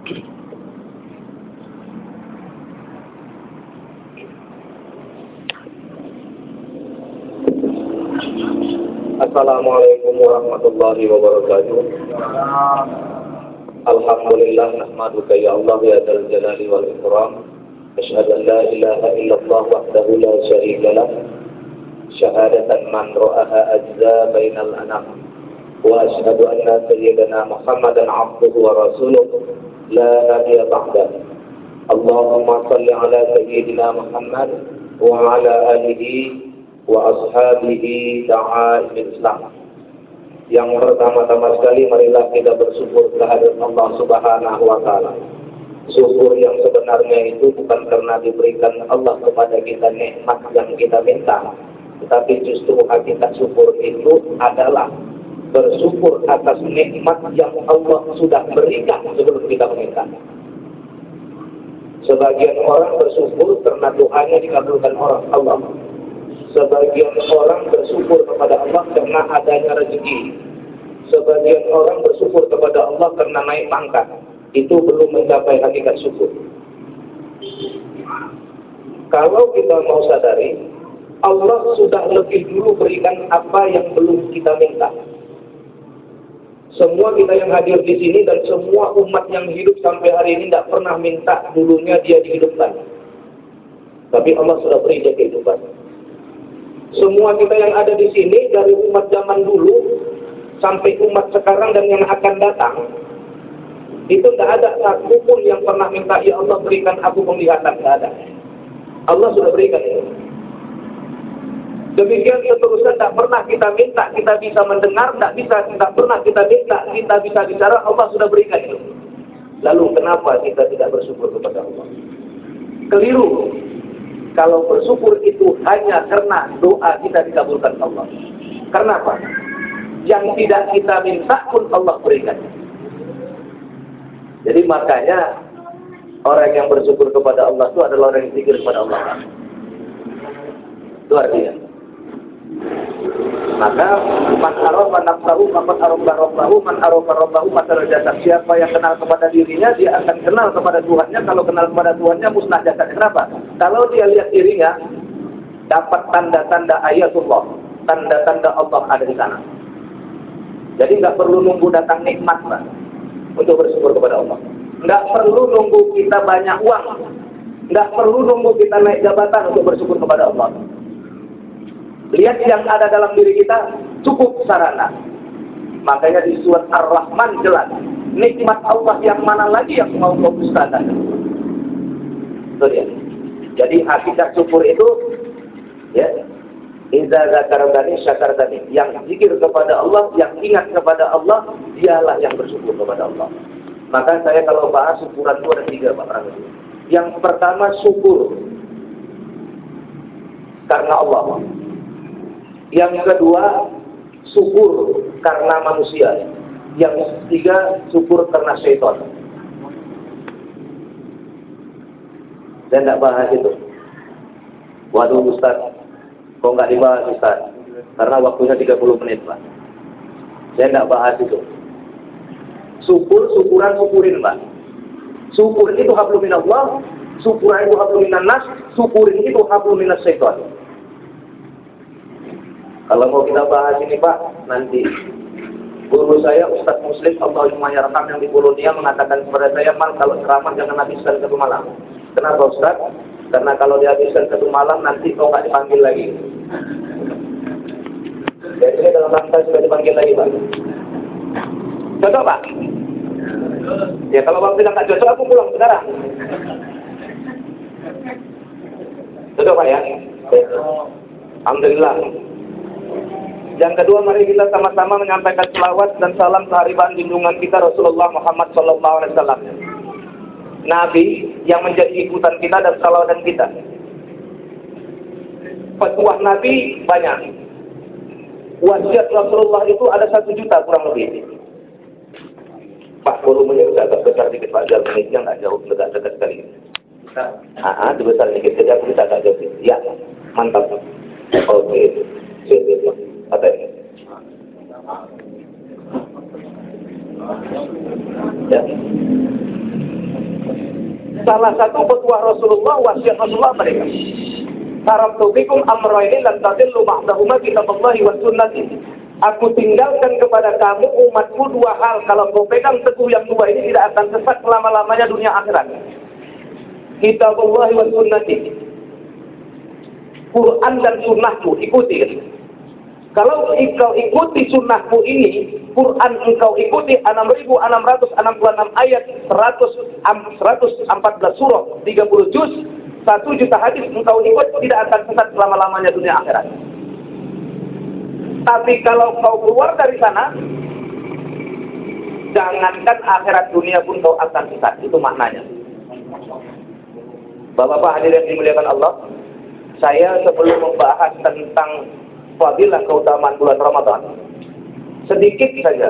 Assalamualaikum warahmatullahi wabarakatuh. Alhamdulillah nahmaduka ya Allah ya dzal jalali wal ikram. Asyhadu an la ilaha illallah wahdahu la syarika lah. Syahadatan man ra'aha ajza bainal anam. Wa asyhadu anna sayyidana Muhammadan abduhu wa rasuluh la nabiyya ba'dah. Allahumma shalli ala sayyidina Muhammad wa ala alihi wa ashabihi da'a'il Islam. Yang pertama-tama sekali marilah kita bersyukur kehadirat Allah Subhanahu wa taala. Syukur yang sebenarnya itu bukan karena diberikan Allah kepada kita nikmat yang kita minta, tetapi justru hakikat syukur itu adalah bersyukur atas nikmat yang Allah sudah berikan sebelum kita meminta. Sebagian orang bersyukur karena doanya dikabulkan Allah. Sebagian orang bersyukur kepada Allah karena adanya rezeki. Sebagian orang bersyukur kepada Allah karena naik pangkat. Itu belum mencapai hakikat syukur. Kalau kita mau sadari, Allah sudah lebih dulu berikan apa yang belum kita minta. Semua kita yang hadir di sini dan semua umat yang hidup sampai hari ini tidak pernah minta dulunya dia dihidupkan. Tapi Allah sudah beri dia kehidupan. Semua kita yang ada di sini dari umat zaman dulu sampai umat sekarang dan yang akan datang, itu tidak ada satu pun yang pernah minta, ya Allah berikan aku penglihatan, tidak ada. Allah sudah berikan itu. Demikian seterusnya, tidak pernah kita minta, kita bisa mendengar, tidak pernah kita minta, kita bisa bicara, Allah sudah berikan itu. Lalu kenapa kita tidak bersyukur kepada Allah? Keliru. Kalau bersyukur itu hanya karena doa kita dikabulkan Allah. Kenapa? Yang tidak kita minta pun Allah berikan. Jadi makanya orang yang bersyukur kepada Allah itu adalah orang yang zikir kepada Allah. Itu artinya. Maka man arafa nafsahu faqad arafa rabbahu, man arafa rabbahu faqad jasad. Siapa yang kenal kepada dirinya, dia akan kenal kepada Tuhannya. Kalau kenal kepada Tuhannya, musnah jasad. Kenapa? Kalau dia lihat dirinya, dapat tanda-tanda ayatullah, tanda-tanda Allah ada di sana. Jadi nggak perlu nunggu datang nikmat, Pak, untuk bersyukur kepada Allah. Nggak perlu nunggu kita banyak uang, nggak perlu nunggu kita naik jabatan untuk bersyukur kepada Allah. Lihat yang ada dalam diri kita, cukup sarana. Makanya di surat Ar-Rahman jelas, nikmat Allah yang mana lagi yang mau kau dustakan. Itu dia. Jadi hakikat syukur itu, ya, idza zakartani syakartani. Yang zikir kepada Allah, yang ingat kepada Allah, dialah yang bersyukur kepada Allah. Maka saya kalau bahas syukuran itu ada 3, Pak Prabowo. Yang pertama syukur karena Allah. Yang kedua, syukur karena manusia. Yang ketiga, syukur karena syaitan. Saya tidak bahas itu. Waduh Ustaz, kok nggak dibahas Ustaz? Karena waktunya 30 menit, Pak. Saya tidak bahas itu. Syukurin, Pak. Syukur itu hablum minallah, syukuran itu hablum minannas, syukurin itu hablum minas syaitan. Kalau mau kita bahas ini, Pak, nanti guru saya Ustaz Muslim Allahumma yarham yang di Polonia mengatakan kepada saya, "Mal, kalau ceramah jangan habiskan 1 malam." Kenapa Ustaz? Karena kalau dihabiskan 1 malam nanti kau nggak dipanggil lagi. Jadi saya dalam rangka sudah dipanggil lagi, Pak. Cocok, Pak? Ya kalau Bang bilang nggak cocok, aku pulang sekarang. Cocok, Pak ya? Alhamdulillah. Yang kedua, mari kita sama-sama menyampaikan selawat dan salam keharibaan junjungan kita Rasulullah Muhammad SAW. Nabi yang menjadi ikutan kita dan salawatan kita. Petuah Nabi banyak. Wasiat Rasulullah itu ada 1 juta kurang lebih. Pak, volumenya bisa agak besar dikit, Pak. Jalan menitnya nggak jauh, dekat sekali. Dibesar dikit, jadi aku bisa agak jauh. Ya, mantap. Oke. Siap. Apa ini? Ya. Salah satu petua Rasulullah, wasiat Rasulullah mereka. Taraktu fikum amrayni lan tadillu ba'dahuma kitaballahi was sunnati. Aku tinggalkan kepada kamu umatku dua hal. Kalau kau pegang teguh yang dua ini tidak akan sesat selama-lamanya dunia akhirat. Kitaballahi was sunnati. Quran dan sunnahku, ikuti. Kalau engkau ikuti sunnahku ini, Quran engkau ikuti 6.666 ayat, 114 surah, 30 juz, 1 juta hadis engkau ikut, tidak akan sesat selama-lamanya dunia akhirat. Tapi kalau kau keluar dari sana, jangankan akhirat dunia pun kau akan sesat. Itu maknanya. Bapak-bapak hadirin yang dimuliakan Allah, saya sebelum membahas tentang fadilah keutamaan bulan Ramadan, sedikit saja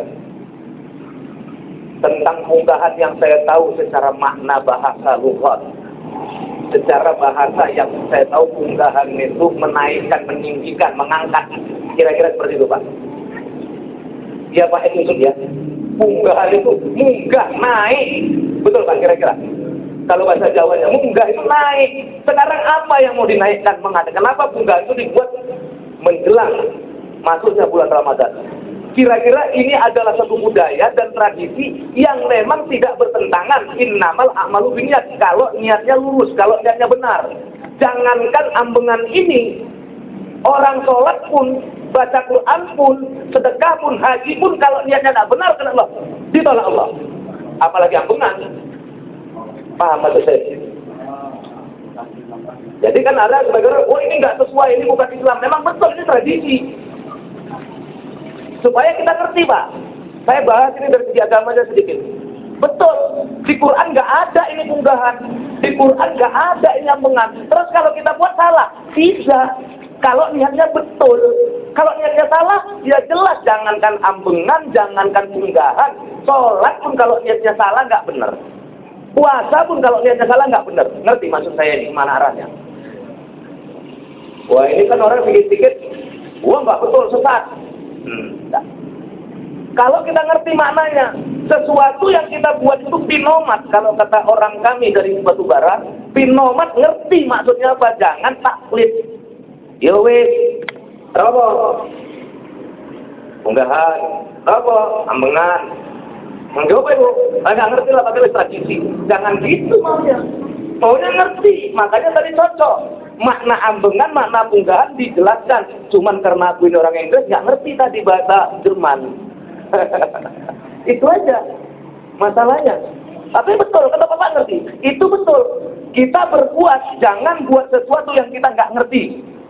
tentang unggahan yang saya tahu secara makna bahasa lughat. Secara bahasa yang saya tahu unggahan itu menaikkan, meninggikan, mengangkat. Kira-kira seperti itu, Pak. Ya, Pak, itu ya. Unggahan itu munggah, naik. Betul, Pak, kira-kira. Kalau bahasa Jawanya, munggah itu naik. Sekarang apa yang mau dinaikkan, mengangkat? Kenapa munggah itu dibuat menjelang masuknya bulan Ramadan? Kira-kira ini adalah satu budaya dan tradisi yang memang tidak bertentangan. Innamal a'malu binniyat. Kalau niatnya lurus, kalau niatnya benar. Jangankan ambengan ini, orang sholat pun, baca Quran pun, sedekah pun, haji pun, kalau niatnya tidak benar, kena Allah, ditolak Allah. Apalagi ambengan. Paham maksud saya? Jadi kan ada sebagian orang, oh ini nggak sesuai, ini bukan Islam. Memang betul, ini tradisi. Supaya kita ngerti, Pak. Saya bahas ini dari segi agamanya sedikit. Betul, di Quran nggak ada ini unggahan. Di Quran nggak ada ini ambengan. Terus kalau kita buat salah? Tidak. Kalau niatnya betul. Kalau niatnya salah, ya jelas. Jangankan ambengan, jangankan unggahan. Sholat pun kalau niatnya salah nggak benar. Puasa pun kalau niatnya salah nggak benar. Ngerti maksud saya ini, mana arahnya? Wah, ini kan orang pikir-pikir, wah nggak betul, sesat. Nah. Kalau kita ngerti maknanya, sesuatu yang kita buat itu pinomat. Kalau kata orang kami dari Batubara, pinomat ngerti maksudnya apa. Jangan taklid. Yo wis, apa? Unggahan, apa? Ambengan. Menjawab ibu, nggak ngerti lah pakai tradisi. Jangan gitu maunya. Maunya ngerti, makanya tadi cocok. Makna ambengan, makna unggahan dijelaskan. Cuman karena aku ini orang Inggris, nggak ngerti tadi bahasa Jerman. Itu aja masalahnya. Tapi betul, kata Bapak ngerti. Itu betul. Kita berbuat, jangan buat sesuatu yang kita nggak ngerti.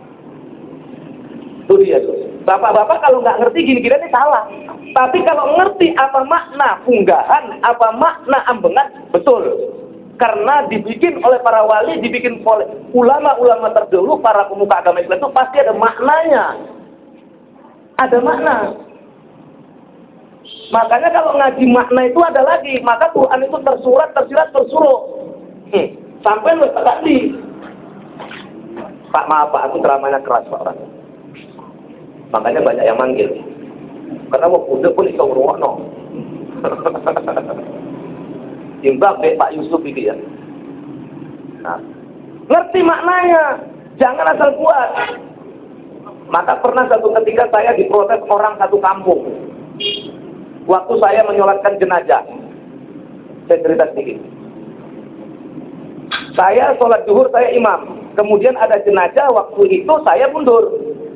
Itu dia tuh. Bapak-bapak kalau nggak ngerti gini-gini ini salah. Tapi kalau ngerti apa makna unggahan, apa makna ambengan, betul. Karena dibikin oleh para wali, dibikin oleh ulama-ulama terdahulu, para pemuka agama Islam itu pasti ada maknanya. Ada makna. Makanya kalau ngaji makna itu ada lagi, maka Quran itu tersurat, tersirat, tersuruh. Sampai lu tadi. Pak, maaf Pak, aku ceramahnya keras Pak orang. Makanya banyak yang manggil. Karena mau udah pun iso ngrungokno. Timbang Pak Yusuf ini ya. Nah, ngerti maknanya, jangan asal buat. Maka pernah satu ketika saya diprotes orang satu kampung. Waktu saya menyolatkan jenazah. Saya cerita sedikit. Saya sholat zuhur, saya imam. Kemudian ada jenazah, waktu itu saya mundur.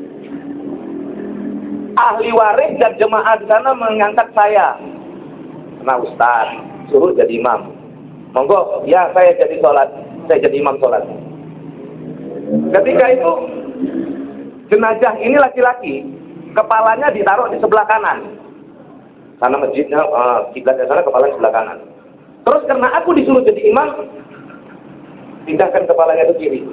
Ahli waris dan jemaah di sana mengangkat saya. Nah Ustaz, suruh jadi imam. Monggo, ya saya jadi sholat. Saya jadi imam sholat. Ketika itu, jenazah ini laki-laki. Kepalanya ditaruh di sebelah kanan. Karena masjidnya, kiblatnya sana, kepalanya sebelah kanan. Terus karena aku disuruh jadi imam, pindahkan kepalanya ke kiri.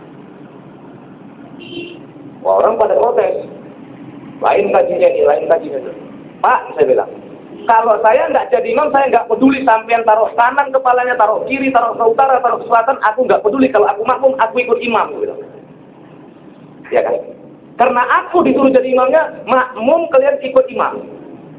Wah, orang pada protes. Lain kajinya ini, lain kajinya ini. Pak, saya bilang, kalau saya nggak jadi imam, saya nggak peduli sampean taruh kanan kepalanya, taruh kiri, taruh ke utara, taruh ke selatan, aku nggak peduli. Kalau aku makmum, aku ikut imam. Gitu. Ya kan? Karena aku disuruh jadi imamnya, makmum kalian ikut imam.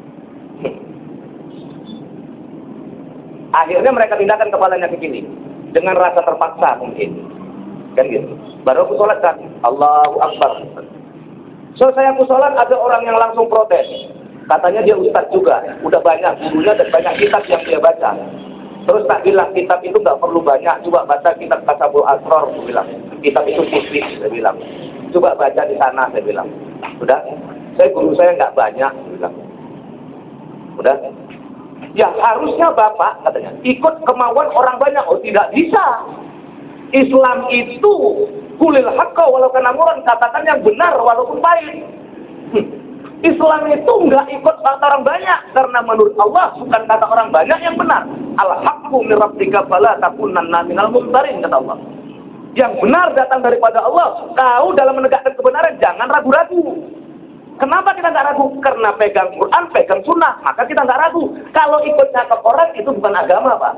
Akhirnya mereka pindahkan kepalanya ke kiri. dengan rasa terpaksa mungkin. Kan gitu. Baru aku sholat kan, Allahu Akbar. Selesai aku sholat, ada orang yang langsung protes. Katanya dia ustadz juga, udah banyak gurunya dan banyak kitab yang dia baca. Terus tak bilang, kitab itu nggak perlu banyak, coba baca kitab Tasawwur Asrar, saya bilang. Kitab itu tipis, saya bilang. Coba baca di sana, saya bilang. Udah, guru saya nggak banyak, saya bilang. Udah. Ya harusnya Bapak, katanya, ikut kemauan orang banyak. Oh tidak bisa. Islam itu kulil haqqa walau kana murran, katakan yang benar walaupun pahit. Islam itu nggak ikut kata orang banyak, karena menurut Allah bukan kata orang banyak yang benar. Al-haqqu min rabbika fala takunanna minal mumtarin, kata Allah. Yang benar datang daripada Allah. Kau dalam menegakkan kebenaran jangan ragu-ragu. Kenapa kita nggak ragu? Karena pegang Quran, pegang Sunnah, maka kita nggak ragu. Kalau ikut cakap orang itu bukan agama, Pak.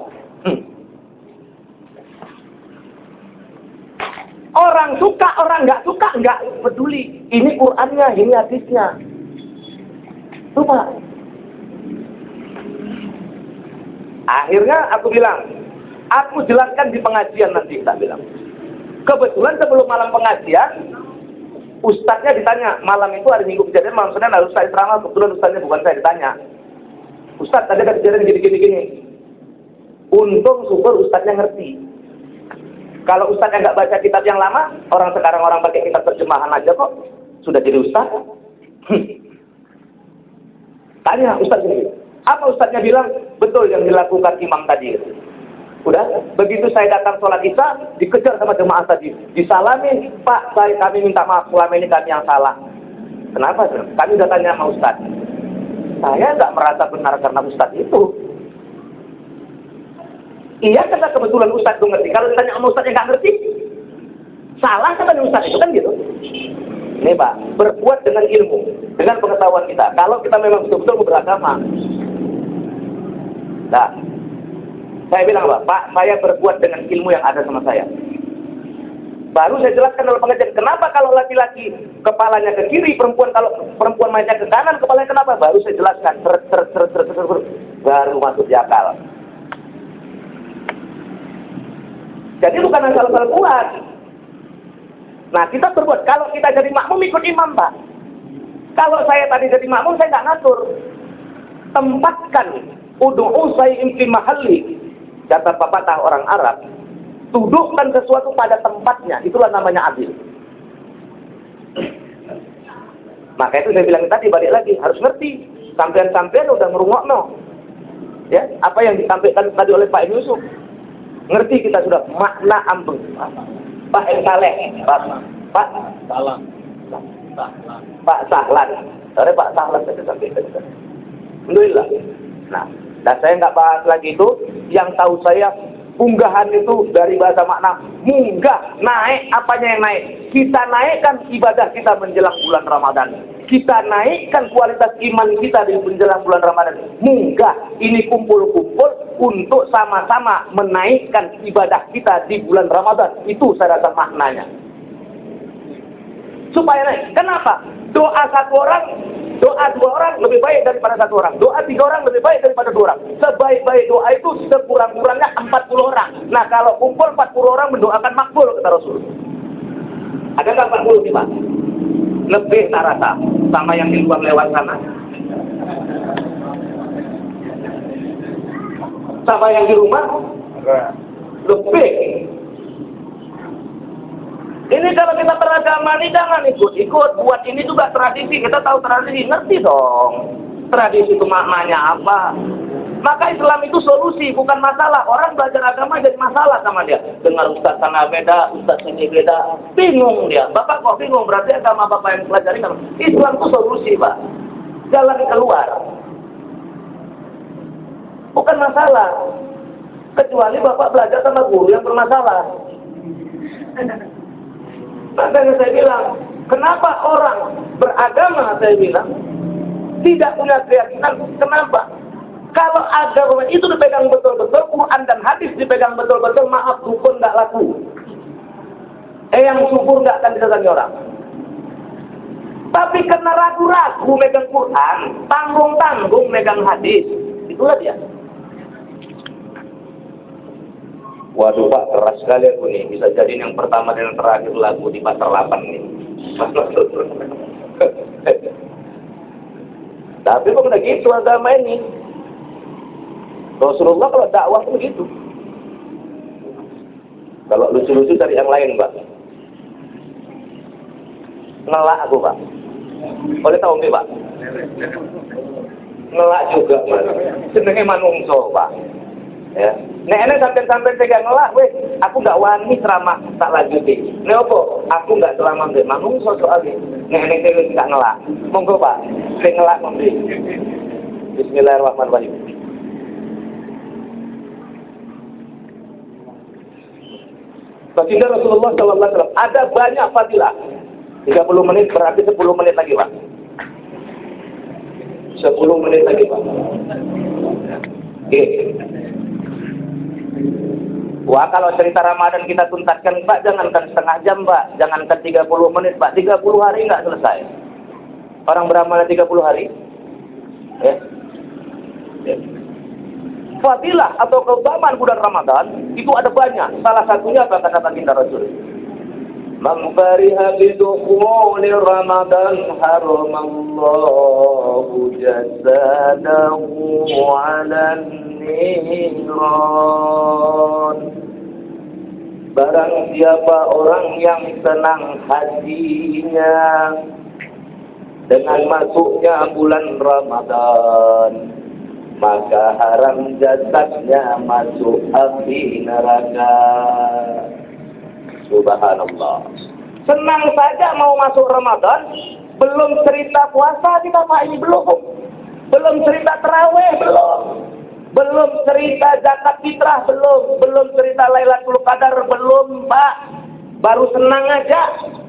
Orang suka, orang nggak suka, nggak peduli. Ini Qurannya, ini hadisnya. Itu Pak. Akhirnya aku bilang, aku jelaskan di pengajian nanti, tak bilang. Kebetulan sebelum malam pengajian, ustadznya ditanya, malam itu hari Minggu kejadian, malam Senin harus saya ceramah, kebetulan ustadznya bukan saya, ditanya. Ustadz, tadi ada kejadian gini-gini. Untung syukur ustadznya ngerti. Kalau ustadz yang nggak baca kitab yang lama, orang sekarang orang pakai kitab terjemahan aja kok, sudah jadi ustadz. Tanya ustadz ini, apa ustadznya bilang? Betul yang dilakukan imam tadi. Udah, begitu saya datang sholat isya, dikejar sama jemaah tadi. Disalami, Pak, kami minta maaf, selama ini kami yang salah. Kenapa? Kami udah tanya sama ustadz. Saya nggak merasa benar karena ustadz itu. Iya, karena kebetulan ustadz itu ngerti. Kalau ditanya sama ustadz yang nggak ngerti, salah katanya ustadz itu, kan gitu. Ini Pak, berbuat dengan ilmu, dengan pengetahuan kita. Kalau kita memang betul-betul beragama. Nah, saya bilang Pak, saya berbuat dengan ilmu yang ada sama saya. Baru saya jelaskan dalam pengajian, kenapa kalau laki-laki kepalanya ke kiri, kalau perempuan mainnya ke kanan, kepalanya kenapa? Baru saya jelaskan, baru masuk di akal. Jadi bukan asal-asal buat. Nah, kita berbuat. Kalau kita jadi makmum, ikut imam, Pak. Kalau saya tadi jadi makmum, saya nggak ngatur. Tempatkan ud'u shay'in fi mahalli. Kata pepatah orang Arab, dudukkan sesuatu pada tempatnya. Itulah namanya adil. Maka itu saya bilang tadi, balik lagi, harus ngerti. Sampean-sampean udah merungokno. Ya, apa yang disampaikan tadi oleh Pak Yusuf. Ngerti kita sudah makna ambeng. Pak Saleh, Pak Salam, Pak Sahlan. Sorry Pak Sahlan saya sampaikan. Alhamdulillah. Nah, dan saya nggak bahas lagi itu. Yang tahu saya unggahan itu dari bahasa makna munggah, naik. Apanya yang naik? Kita naikkan ibadah kita menjelang bulan Ramadan. Kita naikkan kualitas iman kita di menjelang bulan Ramadan. Munggah, ini kumpul-kumpul untuk sama-sama menaikkan ibadah kita di bulan Ramadan. Itu saya rasa maknanya. Supaya naik. Kenapa? Doa satu orang, doa dua orang lebih baik daripada satu orang. Doa tiga orang lebih baik daripada dua orang. Sebaik-baik doa itu sekurang-kurangnya 40 orang. Nah, kalau kumpul 40 orang mendoakan makbul, kata Rasul. Ada nggak 40 nih, Pak? Lebih tak rasa sama yang di luar lewat sana. Sama yang di rumah lebih. Ini kalau kita beragama ini jangan ikut-ikut. Buat ini juga tradisi. Kita tahu tradisi, ngerti dong. Tradisi itu maknanya apa. Maka Islam itu solusi, bukan masalah. Orang belajar agama jadi masalah sama dia. Dengar ustaz sana beda, ustaz sini beda. Bingung dia. Bapak kok bingung? Berarti agama Bapak yang pelajari kan? Islam itu solusi, Pak. Jalan keluar. Bukan masalah. Kecuali Bapak belajar sama guru yang bermasalah. Makanya saya bilang, kenapa orang beragama, saya bilang, tidak punya keyakinan? Kenapa? Kalau agama itu dipegang betul-betul, Quran dan hadis dipegang betul-betul, maaf, dukun nggak laku. Yang subur nggak akan didatangi orang. Tapi karena ragu-ragu megang Quran, tanggung-tanggung megang hadis, itulah dia. Waduh Pak, keras sekali aku nih. Bisa jadi yang pertama dan yang terakhir lagu di pasar 8 nih. Tapi kok udah gitu agama ini. Rasulullah kalau dakwah itu begitu. Kalau lucu-lucu dari yang lain, Pak. Ngelak aku, Pak. Boleh tahu nggih, Pak? Ngelak juga, Mas. Senenge manungso, Pak. Ya. Nek sampai saya ngelak, weh, aku nggak wani ceramah tak lanjuti. Nek opo? Aku nggak ceramah mbek manungso soalnya. Nek saya nggak ngelak. Monggo, Pak. Saya ngelak memberi. Bismillahirrahmanirrahim. Baginda Rasulullah SAW ada banyak fadilah. 30 menit berarti 10 menit lagi, Pak. 10 menit lagi, Pak. Oke. Wah, kalau cerita Ramadan kita tuntaskan, Pak, jangankan setengah jam, Pak. Jangankan 30 menit, Pak. 30 hari nggak selesai. Orang beramal 30 hari. Ya. Ya. Fadilah atau keutamaan bulan Ramadan itu ada banyak. Salah satunya apa kata baginda Rasul? Man fariha bidukhuli Ramadan haramallahu jasadahu 'alan niran. Barang siapa orang yang senang hatinya dengan masuknya bulan Ramadan, maka haram jasadnya masuk api neraka. Subhanallah. Senang saja mau masuk Ramadan, belum cerita puasa kita, Pak, ini belum. Belum cerita tarawih, belum. Belum cerita zakat fitrah, belum. Belum cerita Lailatul Qadar, belum, Pak. Baru senang aja.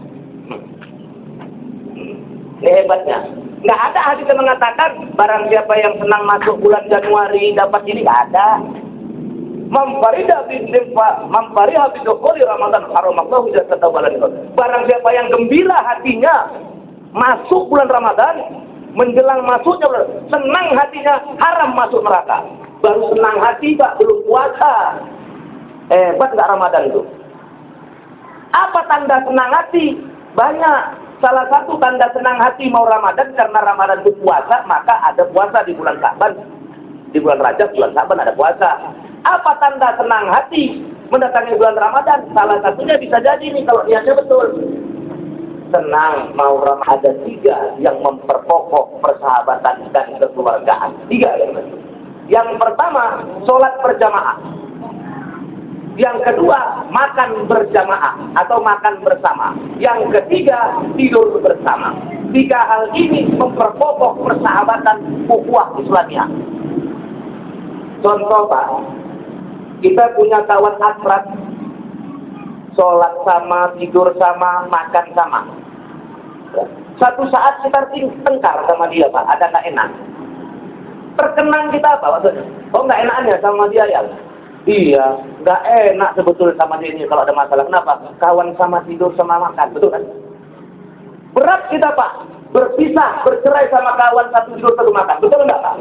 Ini hebatnya. Nggak ada hadis yang mengatakan barang siapa yang senang masuk bulan Januari dapat ini, nggak ada. Mamfariha bidukhuli Ramadan haramallahu jasadahu 'alan nar. Barang siapa yang gembira hatinya masuk bulan Ramadan, menjelang masuknya bulan, senang hatinya, haram masuk neraka. Baru senang hati, Pak, belum puasa. Hebat nggak Ramadan itu? Apa tanda senang hati? Banyak. Salah satu tanda senang hati mau Ramadan, karena Ramadan itu puasa, maka ada puasa di bulan Sa'ban. Di bulan Rajab, bulan Sa'ban ada puasa. Apa tanda senang hati mendatangi bulan Ramadan? Salah satunya bisa jadi nih kalau niatnya betul. Senang mau Ramadan, ada 3 yang memperkokoh persahabatan dan kekeluargaan. 3 yang betul. Yang pertama, sholat berjamaah. Yang kedua, makan berjamaah atau makan bersama. Yang ketiga, tidur bersama. 3 hal ini memperkokoh persahabatan ukhuwah Islamiyah. Contoh, Pak, kita punya kawan akrab, sholat sama, tidur sama, makan sama. Satu saat kita tengkar sama dia, Pak, ada nggak enak. Terkenang kita apa maksudnya? Oh, nggak enaknya sama dia ya? Iya, nggak enak sebetulnya sama dia ini kalau ada masalah. Kenapa? Kawan sama, tidur sama, makan, betul kan? Berat kita, Pak, berpisah, bercerai sama kawan, satu tidur, satu makan, betul nggak, Pak?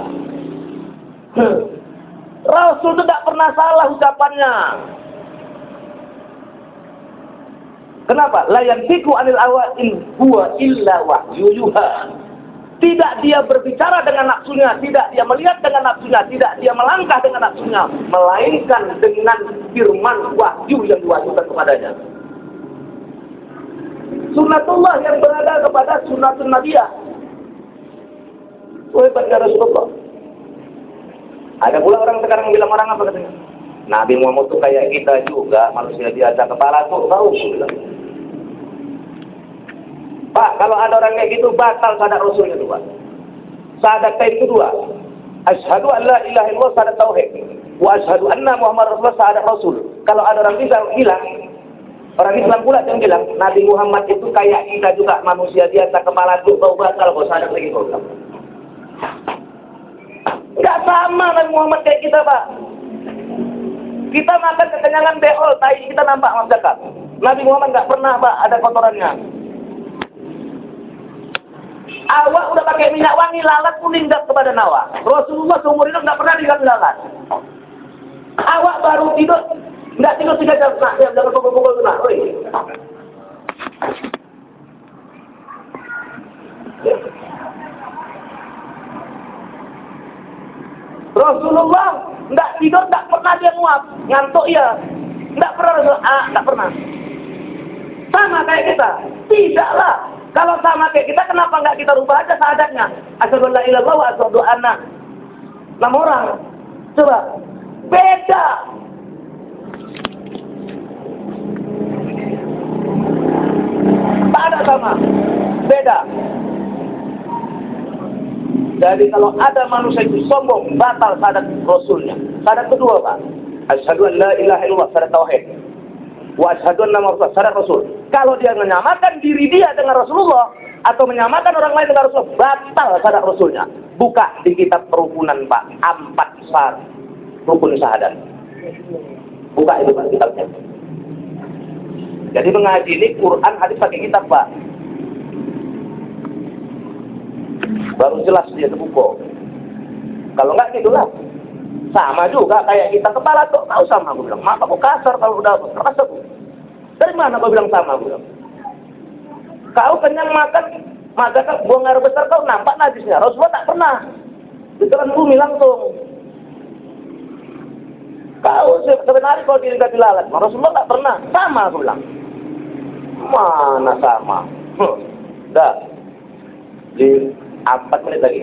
Rasul itu tidak pernah salah ucapannya. Kenapa? La yantiqu anil hawa in huwa illa wahyu yuha. Tidak dia berbicara dengan nafsunya, tidak dia melihat dengan nafsunya, tidak dia melangkah dengan nafsunya, melainkan dengan firman wahyu yang diwahyukan kepadanya. Sunnatullah yang berada kepada sunnatun nabiyah. Hebatnya Rasulullah. Ada pula orang sekarang bilang, orang apa katanya? Nabi Muhammad itu kayak kita juga, manusia biasa, kepala tuh tahu, bilang. Pak, kalau ada orang kayak gitu, batal syahadat Rasulnya itu, Pak. Syahadat itu 2. Asyhadu an la ilaha illallah, syahadat tauhid. Wa asyhadu anna Muhammad Rasulullah, syahadat Rasul. Kalau ada orang bilang, orang Islam pula yang bilang, Nabi Muhammad itu kayak kita juga, manusia biasa, kepala tuh tahu, batal, kok syahadat lagi kau bilang. Enggak sama Nabi Muhammad kayak kita, Pak. Kita makan kekenyangan beol, tai kita nampak Mas Jakab. Nabi Muhammad enggak pernah, Pak, ada kotorannya. Awak udah pakai minyak wangi, lalat pun hinggap kepada nawa. Rasulullah seumur hidup enggak pernah diganti lalat. Awak baru tidur, Nggak tidur 3 jam, nah, jangan pukul-pukul tuh, nah. Oi. Rasulullah nggak tidur, nggak pernah dia nguap, ngantuk ya, nggak pernah Rasulullah, nggak pernah. Sama kayak kita, tidaklah. Kalau sama kayak kita, kenapa nggak kita rubah aja syahadatnya? Asyhadu an la ilaha illallah wa asyhadu anna. 6 orang, coba, beda. Tak ada sama, beda. Jadi kalau ada manusia itu sombong, batal syahadat Rasulnya. Syahadat kedua, Pak. Asyhadu an la ilaha illallah, syahadat tauhid. Wa asyhadu anna Muhammadan syahadat Rasul. Kalau dia menyamakan diri dia dengan Rasulullah atau menyamakan orang lain dengan Rasulullah, batal syahadat Rasulnya. Buka di kitab kerukunan, Pak. 4 syarat rukun syahadat. Buka itu, Pak, kitabnya. Jadi mengaji ini Quran, hadis pakai kitab, Pak. Baru jelas dia terbuka. Kalau enggak gitulah. Sama juga kayak kita kepala tuh tahu sama, aku bilang. Maaf aku kasar kalau udah keras aku. Dari mana kau bilang sama, aku bilang. Kau kenyang makan, maka kau buang air besar kau nampak najisnya. Rasulullah tak pernah. Ditelan bumi langsung. Kau sebenarnya kau diri gak dilalat. Rasulullah tak pernah. Sama, aku bilang. Mana sama? Dah. Di 4 menit lagi.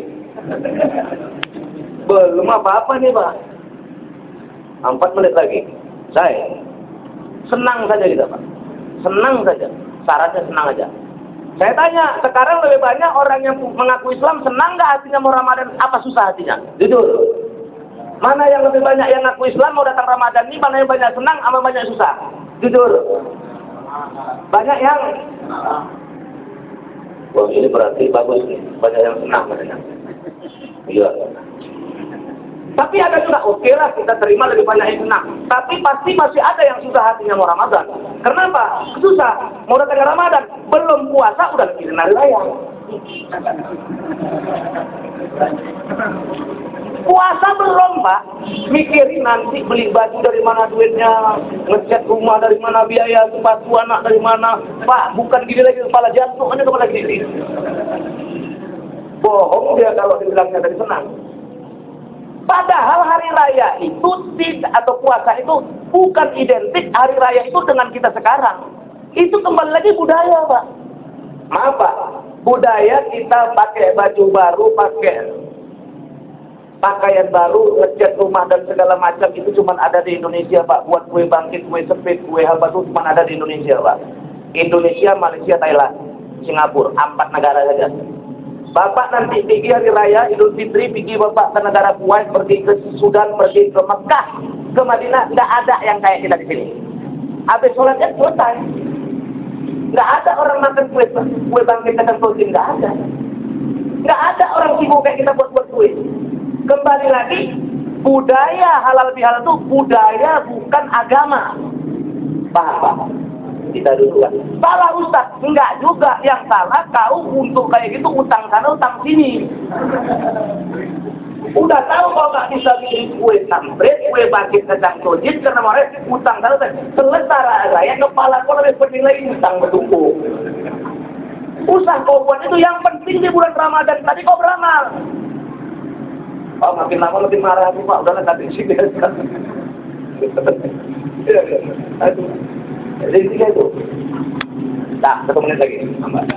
Belum apa-apa nih, Pak. 4 menit lagi. Saya senang saja kita, Pak. Senang saja. Syaratnya senang aja. Saya tanya, sekarang lebih banyak orang yang mengaku Islam senang nggak hatinya mau Ramadan? Apa susah hatinya? Jujur. Mana yang lebih banyak yang ngaku Islam mau datang Ramadan ini? Mana yang banyak senang, sama banyak susah? Jujur. Banyak yang wah, ini berarti bagus nih. Banyak yang senang katanya. Iya. Tapi ada juga, oke lah kita terima lebih banyak yang senang. Tapi pasti masih ada yang susah hatinya mau Ramadan. Kenapa? Susah. Mau datang Ramadan, belum puasa udah mikirin hari raya. Puasa belum, Pak. Mikirin nanti beli baju dari mana duitnya, ngecat rumah dari mana biaya, sepatu anak dari mana. Pak, bukan gini lagi, kepala jantung aja kepala gini. Bohong dia kalau dibilangnya tadi senang. Padahal hari raya itu atau puasa itu bukan identik hari raya itu dengan kita sekarang. Itu kembali lagi budaya, Pak. Maaf, Pak. Budaya kita pakai baju baru, pakai pakaian baru, ngecat rumah dan segala macam itu cuma ada di Indonesia, Pak. Buat kue bangkit, kue sepit, kue apa itu cuma ada di Indonesia, Pak. Indonesia, Malaysia, Thailand, Singapura, 4 negara saja. Bapak nanti pergi hari raya Idul Fitri, pergi Bapak ke negara Kuwait, pergi ke Sudan, pergi ke Mekah, ke Madinah, nggak ada yang kayak kita di sini. Habis sholatnya selesai. Nggak ada orang makan kue bangkit dengan protein, nggak ada. Nggak ada orang sibuk kayak kita buat kue. Kembali lagi, budaya halal bihalal itu budaya bukan agama. Paham, Pak? Kita dulu kan. Salah Ustaz, enggak juga. Yang salah kau untuk kayak gitu utang sana utang sini. Udah tahu kalau nggak bisa bikin kue sampret, kue bangkit kacang tojit karena mereka utang sana. Selesai raya kepala kau lebih penting lagi utang bertumpuk. Usah kau buat itu yang penting di bulan Ramadan tadi kau beramal. Oh makin lama makin marah aku, Pak. Udahlah tadi sih biasa. Aduh. Jadi 3 itu. Nah, 1 menit lagi.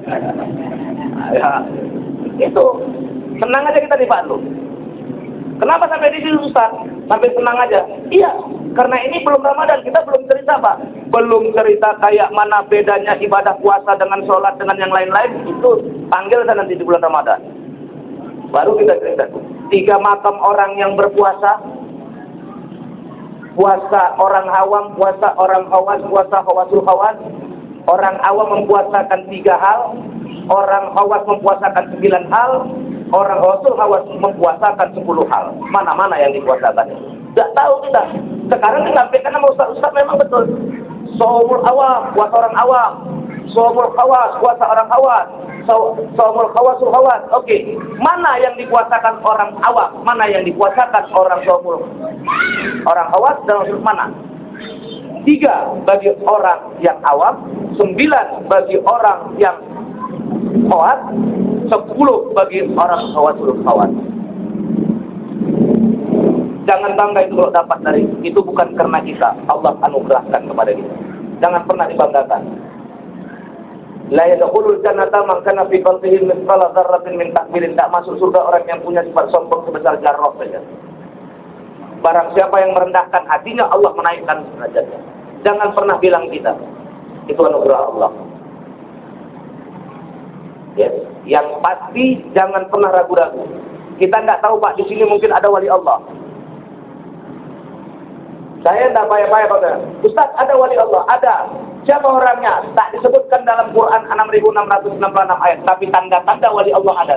Ya, itu. Senang aja kita nih, Pak. Kenapa sampai di sini Ustaz? Sampai senang aja. Iya, karena ini belum Ramadan, kita belum cerita, Pak. Belum cerita kayak mana bedanya ibadah puasa dengan sholat dengan yang lain-lain. Itu panggil saya nanti di bulan Ramadan. Baru kita cerita. 3 macam orang yang berpuasa. Puasa orang awam, puasa orang khawas, puasa khawasul khawas. Orang awam mempuasakan 3 hal, orang khawas mempuasakan 9 hal, orang khawasul khawas mempuasakan 10 hal. Mana-mana yang dipuasakan? Tidak tahu kita. Sekarang disampaikan sama Ustaz memang betul. Shaumul awam, puasa orang awam. Shaumul khawas, puasa orang khawas. Shaumul khawasul khawas. Oke. Mana yang dipuasakan orang awam? Mana yang dipuasakan orang shaumul? Orang khawas dan mana? 3 bagi orang yang awam, 9 bagi orang yang khawas, 10 bagi orang khawasul khawat. Jangan bangga itu kalau dapat dari itu, bukan karena kita, Allah anugerahkan kepada kita. Jangan pernah dibanggakan. La yadkhulul jannata man kana fi qalbihi mithqala dzarratin min takbirin. Tak masuk surga orang yang punya sifat sombong sebesar zarrah saja. Barang siapa yang merendahkan hatinya, Allah menaikkan derajatnya. Jangan pernah bilang kita. Itu anugerah Allah. Ya, yang pasti jangan pernah ragu-ragu. Kita nggak tahu Pak, di sini mungkin ada wali Allah. Saya tidak payah-payah Pak. Ustaz, ada wali Allah? Ada. Siapa orangnya? Tak disebutkan dalam Quran 6.666 ayat, tapi tanda-tanda wali Allah ada.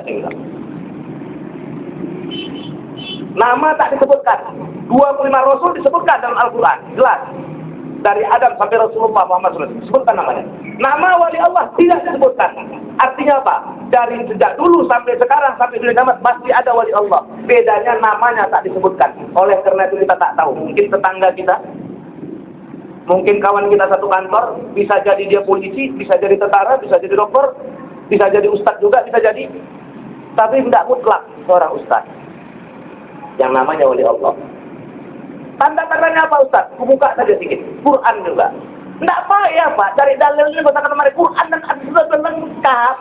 Nama tak disebutkan. 25 Rasul disebutkan dalam Al-Quran. Jelas. Dari Adam sampai Rasulullah Muhammad SAW. Disebutkan namanya. Nama wali Allah tidak disebutkan. Artinya apa? Dari sejak dulu sampai sekarang, sampai dunia kiamat, pasti ada wali Allah. Bedanya namanya tak disebutkan. Oleh karena itu kita tak tahu. Mungkin tetangga kita, mungkin kawan kita satu kantor, bisa jadi dia polisi, bisa jadi tentara, bisa jadi dokter, bisa jadi ustadz juga, bisa jadi. Tapi tidak mutlak seorang ustadz yang namanya wali Allah. Tanda-tandanya apa Ustaz? Buka saja sedikit. Quran juga. Tidak payah Pak, cari dalilnya katakan mari Quran dan hadis sudah lengkap.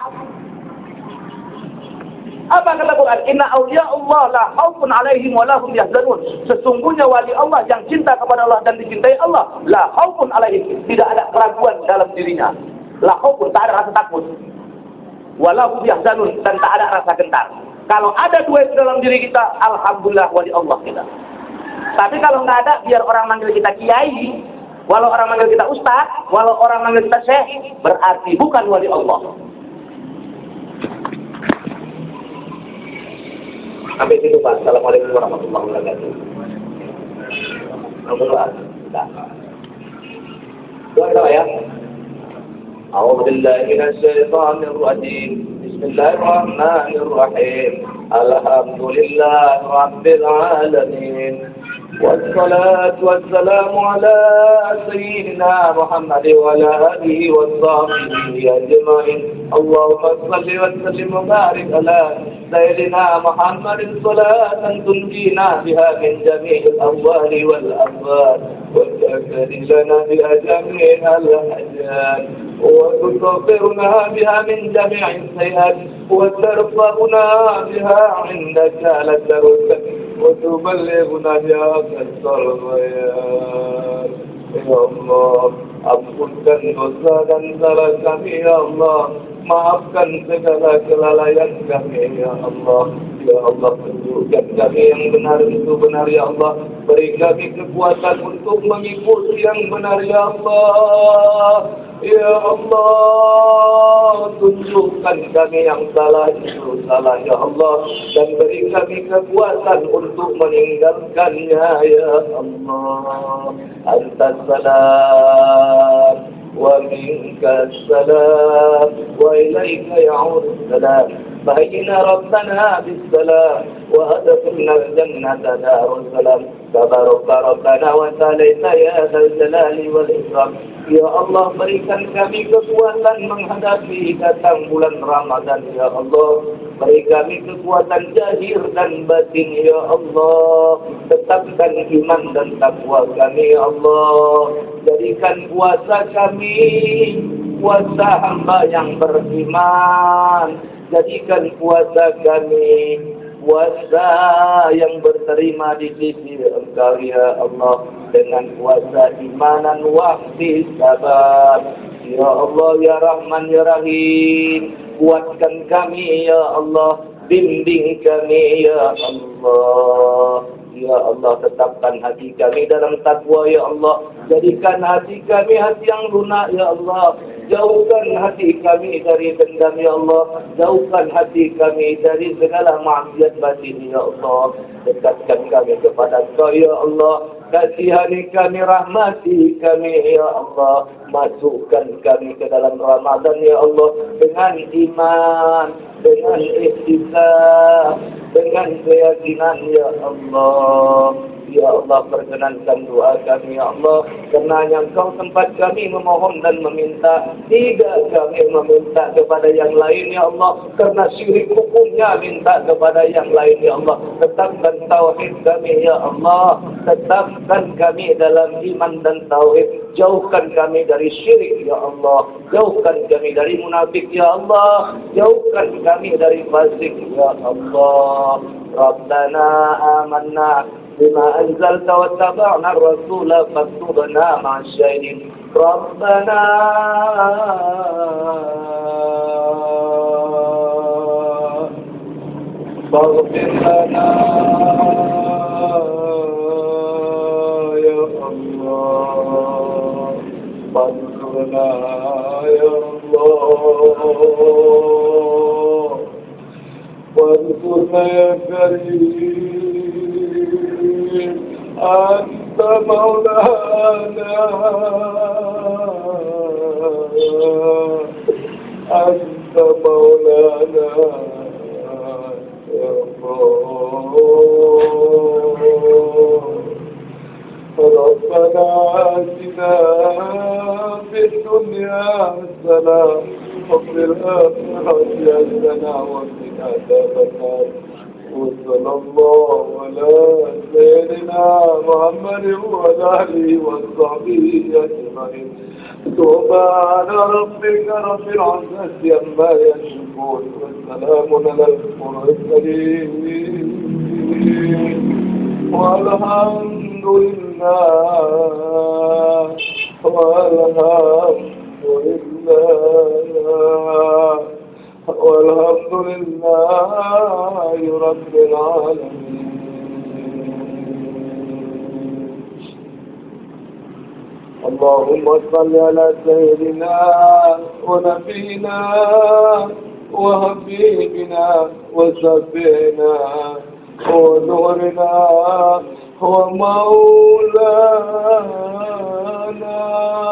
Apa kata Quran? Inna awliya Allah la khaufun alaihim wa lahum yahzanun. Sesungguhnya wali Allah yang cinta kepada Allah dan dicintai Allah, la khaufun alaihim, tidak ada keraguan dalam dirinya. La khaufun, tak ada rasa takut. Wa lahum yahzanun, dan tak ada rasa gentar. Kalau ada dua itu dalam diri kita, alhamdulillah wali Allah kita. Tapi kalau nggak ada, biar orang manggil kita kiai, walau orang manggil kita ustaz, walau orang manggil kita syekh, berarti bukan wali Allah. Sampai situ Pak. Assalamualaikum warahmatullahi wabarakatuh. Doa ya. A'udzu billahi minasyaitonir rajim. Bismillahirrahmanirrahim. Alhamdulillahi rabbil alamin. والصلاة والسلام على سيدنا محمد وعلى آله وصحبه أجمعين. اللهم صل وسلم وبارك على سيدنا محمد صلاة تنجينا بها من جميع الأموال والأموال وتغفر لنا بها جميع الحاجات وتغفرنا بها من جميع السيئات وترفعنا بها عندك للدرجة وتبلغنا بها أقصى الغايات. Ya Allah, ampunkan dosa dan salah kami ya Allah. Maafkan segala kelalaian kami ya Allah. Ya Allah, tunjukkan kami yang benar itu benar ya Allah. Beri kami kekuatan untuk mengikuti yang benar ya Allah. Ya Allah, tunjukkan kami yang salah itu salah ya Allah, dan beri kami kekuatan untuk meninggalkannya ya Allah. Antas salam wa minkas salam wa ilaika ya'udus salam. Bahagiana Rabbana bis-salam wa adkhilna al-jannata darus salam. Tabaraka Rabbana wa ta'ala ya dzal jalali wal ikram. Ya Allah, berikan kami kekuatan menghadapi datang bulan Ramadan ya Allah. Beri kami kekuatan zahir dan batin ya Allah. Tetapkan iman dan takwa kami ya Allah. Jadikan puasa kami puasa hamba yang beriman. Jadikan puasa kami puasa yang berterima di sisi Engkau ya Allah, dengan puasa imanan wahdi sabar. Ya Allah ya Rahman ya Rahim, kuatkan kami ya Allah, bimbing kami ya Allah. Ya Allah, tetapkan hati kami dalam takwa ya Allah. Jadikan hati kami hati yang lunak ya Allah. Jauhkan hati kami dari dendam ya Allah. Jauhkan hati kami dari segala maksiat batin ya Allah. Dekatkan kami kepada Engkau ya Allah. Kasihani kami, rahmati kami ya Allah. Masukkan kami ke dalam Ramadan ya Allah dengan iman, dengan ihtisab, dengan keyakinan ya Allah. Ya Allah, perkenankan doa kami, Ya Allah. Karena Engkau tempat kami memohon dan meminta. Tidak kami meminta kepada yang lain, Ya Allah. Karena syirik hukumnya minta kepada yang lain, Ya Allah. Tetapkan tauhid kami, Ya Allah. Tetapkan kami dalam iman dan tauhid. Jauhkan kami dari syirik, Ya Allah. Jauhkan kami dari munafik, Ya Allah. Jauhkan kami dari fasik, Ya Allah. Rabbana amanna بما أنزلت واتبعنا الرسول فاكتبنا مع الشاهدين ربنا فاغفر لنا يا الله فاغفرنا يا الله واذكرنا يا كريم أنت مولانا أنت مولانا يا الله ربنا آتنا في الدنيا حسنة وفي الآخرة حسنة وقنا عذاب النار وصلى الله على سيدنا محمد وعلى آله وصحبه أجمعين سبحان ربك رب العزة عما يصفون وسلام على المرسلين والحمد لله والحمد لله رب العالمين اللهم صل على سيدنا ونبينا وحبيبنا وشفيعنا ونورنا ومولانا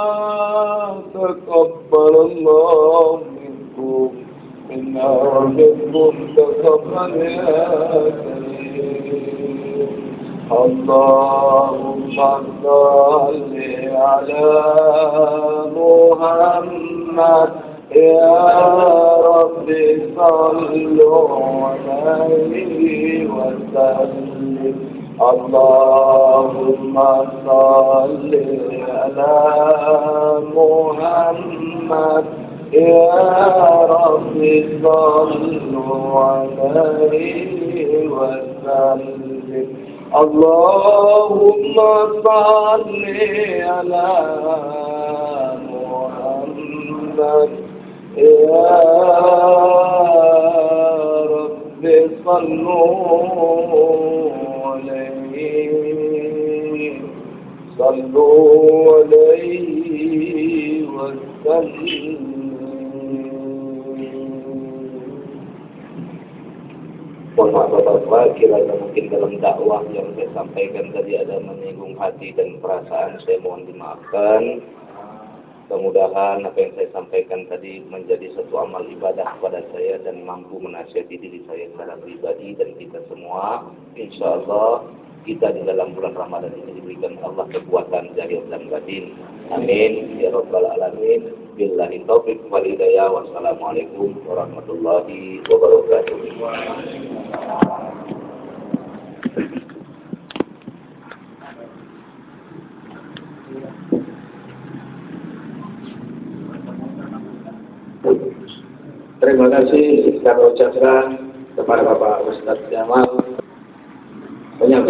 تقبل الله منكم إنا ومنكم تقبل يا كريم اللهم صل على محمد يا رب صلوا عليه وسلم اللهم صل على محمد يا رب صلوا عليه وسلم اللهم صل على محمد يا رب صلوا عليه وسلم. Mohon maaf Bapak, kiranya mungkin dalam dakwah yang saya sampaikan tadi ada menyinggung hati dan perasaan, saya mohon dimaafkan. Mudah-mudahan apa yang saya sampaikan tadi menjadi satu amal ibadah kepada saya dan mampu menasihati diri saya secara pribadi dan kita semua. Insya Allah kita di dalam bulan Ramadan ini diberikan Allah kekuatan zahir dan batin. Amin ya rabbal alamin. Billahi taufiq wal hidayah. Wassalamualaikum warahmatullahi wabarakatuh. Terima kasih kami ucapkan kepada Bapak Ustadz Jamal.